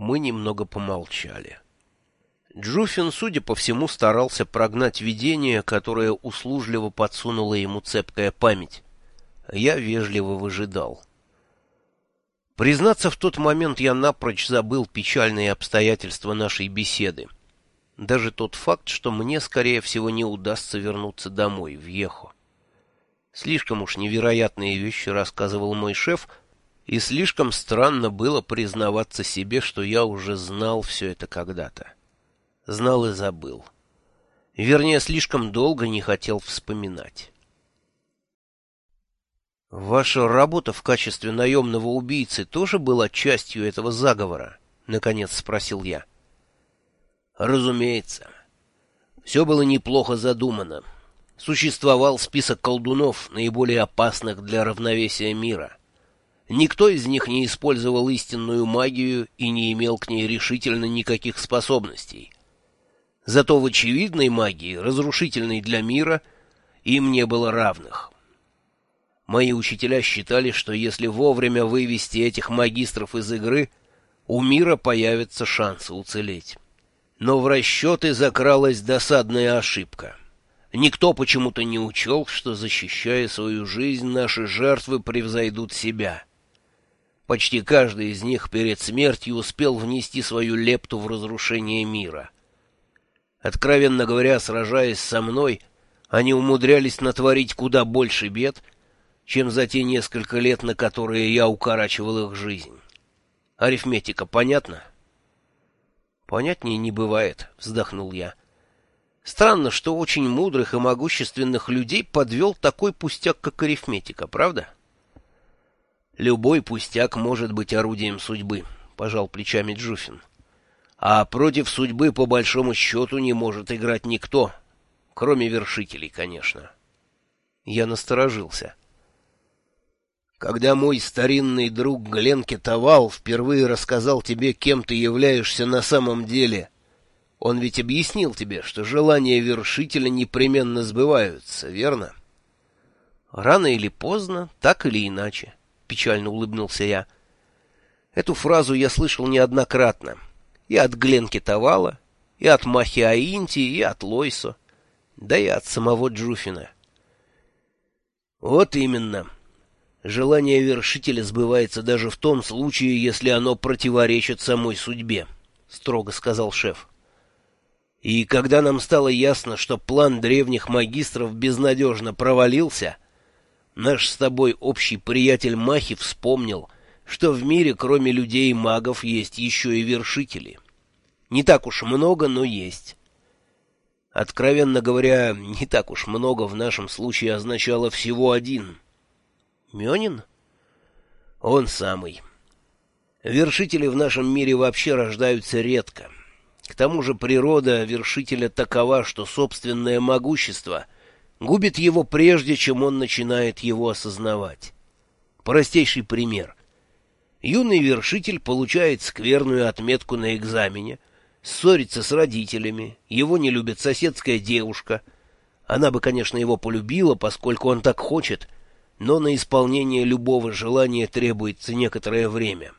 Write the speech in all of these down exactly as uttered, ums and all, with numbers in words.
Мы немного помолчали. Джуфин, судя по всему, старался прогнать видение, которое услужливо подсунула ему цепкая память. Я вежливо выжидал. Признаться, в тот момент я напрочь забыл печальные обстоятельства нашей беседы. Даже тот факт, что мне, скорее всего, не удастся вернуться домой, в Ехо. Слишком уж невероятные вещи рассказывал мой шеф, и слишком странно было признаваться себе, что я уже знал все это когда-то. Знал и забыл. Вернее, слишком долго не хотел вспоминать. «Ваша работа в качестве наемного убийцы тоже была частью этого заговора?» — наконец спросил я. «Разумеется. Все было неплохо задумано. Существовал список колдунов, наиболее опасных для равновесия мира. Никто из них не использовал истинную магию и не имел к ней решительно никаких способностей. Зато в очевидной магии, разрушительной для мира, им не было равных. Мои учителя считали, что если вовремя вывести этих магистров из игры, у мира появятся шансы уцелеть. Но в расчеты закралась досадная ошибка. Никто почему-то не учел, что, защищая свою жизнь, наши жертвы превзойдут себя. Почти каждый из них перед смертью успел внести свою лепту в разрушение мира. Откровенно говоря, сражаясь со мной, они умудрялись натворить куда больше бед, чем за те несколько лет, на которые я укорачивал их жизнь. Арифметика понятна? Понятнее не бывает, вздохнул я. Странно, что очень мудрых и могущественных людей подвел такой пустяк, как арифметика, правда? Любой пустяк может быть орудием судьбы, пожал плечами Джуфин. А против судьбы, по большому счету, не может играть никто, кроме вершителей, конечно. Я насторожился. Когда мой старинный друг Гленке Тавал впервые рассказал тебе, кем ты являешься на самом деле, он ведь объяснил тебе, что желания вершителя непременно сбываются, верно? Рано или поздно, так или иначе, печально улыбнулся я. Эту фразу я слышал неоднократно. И от Гленки Тавала, и от Махи Аинти, и от Лойсо, да и от самого Джуфина. Вот именно. Желание вершителя сбывается даже в том случае, если оно противоречит самой судьбе, строго сказал шеф. И когда нам стало ясно, что план древних магистров безнадежно провалился, наш с тобой общий приятель Махи вспомнил, что в мире кроме людей и магов есть еще и вершители. Не так уж много, но есть. Откровенно говоря, не так уж много в нашем случае означало всего один. Мёнин? Он самый. Вершители в нашем мире вообще рождаются редко. К тому же природа вершителя такова, что собственное могущество губит его прежде, чем он начинает его осознавать. Простейший пример. Юный вершитель получает скверную отметку на экзамене, ссорится с родителями, его не любит соседская девушка. Она бы, конечно, его полюбила, поскольку он так хочет, но на исполнение любого желания требуется некоторое время.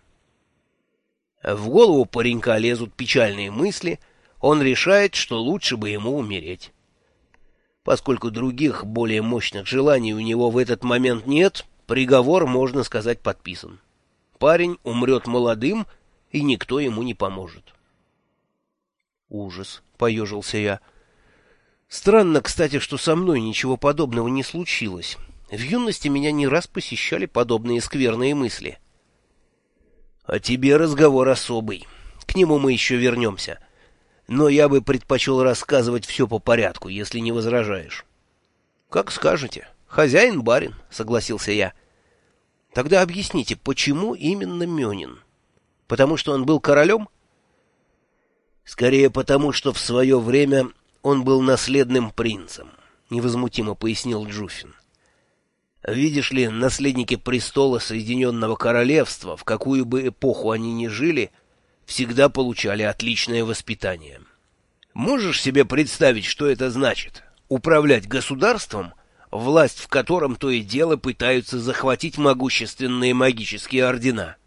В голову паренька лезут печальные мысли, он решает, что лучше бы ему умереть. Поскольку других, более мощных желаний у него в этот момент нет, приговор, можно сказать, подписан. Парень умрет молодым, и никто ему не поможет. Ужас, поежился я. Странно, кстати, что со мной ничего подобного не случилось. В юности меня не раз посещали подобные скверные мысли. О тебе разговор особый. К нему мы еще вернемся. Но я бы предпочел рассказывать все по порядку, если не возражаешь. Как скажете. Хозяин барин, согласился я. Тогда объясните, почему именно Мёнин? Потому что он был королем? Скорее потому, что в свое время он был наследным принцем, невозмутимо пояснил Джуфин. Видишь ли, наследники престола Соединенного Королевства, в какую бы эпоху они ни жили, всегда получали отличное воспитание. Можешь себе представить, что это значит? Управлять государством, власть в котором то и дело пытаются захватить могущественные магические ордена.